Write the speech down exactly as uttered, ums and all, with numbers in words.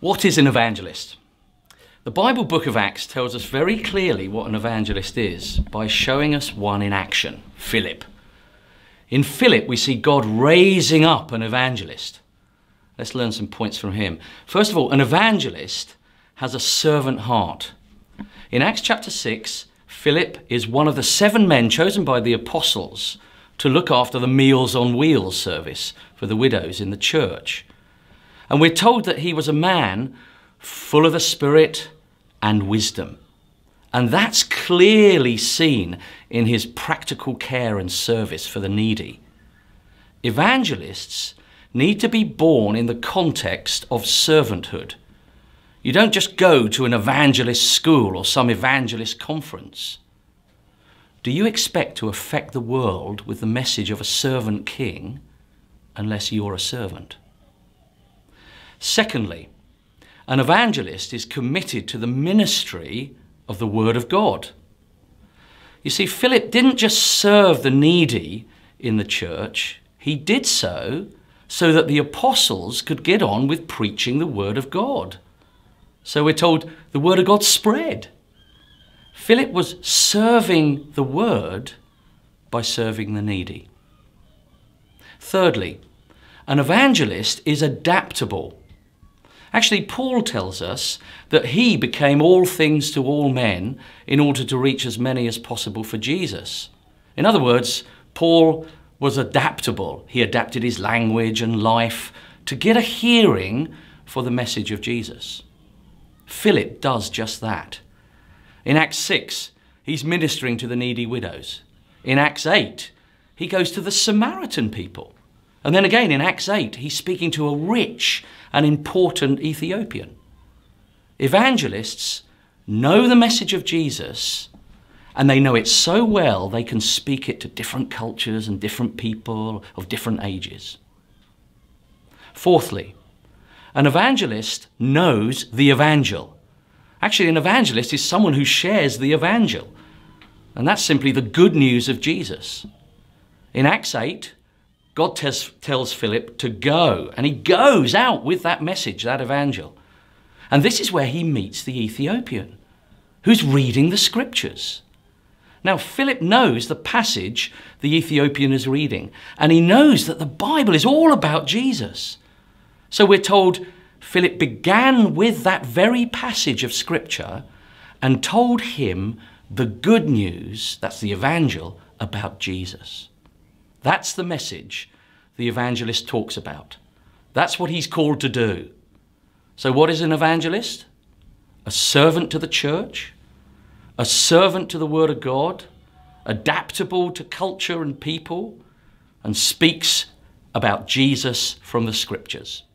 What is an evangelist? The Bible book of Acts tells us very clearly what an evangelist is by showing us one in action, Philip. In Philip, we see God raising up an evangelist. Let's learn some points from him. First of all, an evangelist has a servant heart. In Acts chapter six, Philip is one of the seven men chosen by the apostles to look after the Meals on Wheels service for the widows in the church. And we're told that he was a man full of the Spirit and wisdom. And that's clearly seen in his practical care and service for the needy. Evangelists need to be born in the context of servanthood. You don't just go to an evangelist school or some evangelist conference. Do you expect to affect the world with the message of a servant king unless you're a servant? Secondly, an evangelist is committed to the ministry of the Word of God. You see, Philip didn't just serve the needy in the church, he did so so that the apostles could get on with preaching the Word of God. So we're told the Word of God spread. Philip was serving the Word by serving the needy. Thirdly, an evangelist is adaptable. Actually, Paul tells us that he became all things to all men in order to reach as many as possible for Jesus. In other words, Paul was adaptable. He adapted his language and life to get a hearing for the message of Jesus. Philip does just that. In Acts six, he's ministering to the needy widows. In Acts eight, he goes to the Samaritan people. And then again in Acts eight, he's speaking to a rich and important Ethiopian. Evangelists know the message of Jesus, and they know it so well they can speak it to different cultures and different people of different ages. Fourthly, an evangelist knows the evangel. Actually, an evangelist is someone who shares the evangel, and that's simply the good news of Jesus. In Acts eight, God tells, tells Philip to go, and he goes out with that message, that evangel. And this is where he meets the Ethiopian, who's reading the scriptures. Now, Philip knows the passage the Ethiopian is reading, and he knows that the Bible is all about Jesus. So we're told Philip began with that very passage of scripture and told him the good news, that's the evangel, about Jesus. That's the message the evangelist talks about. That's what he's called to do. So what is an evangelist? A servant to the church, a servant to the Word of God, adaptable to culture and people, and speaks about Jesus from the Scriptures.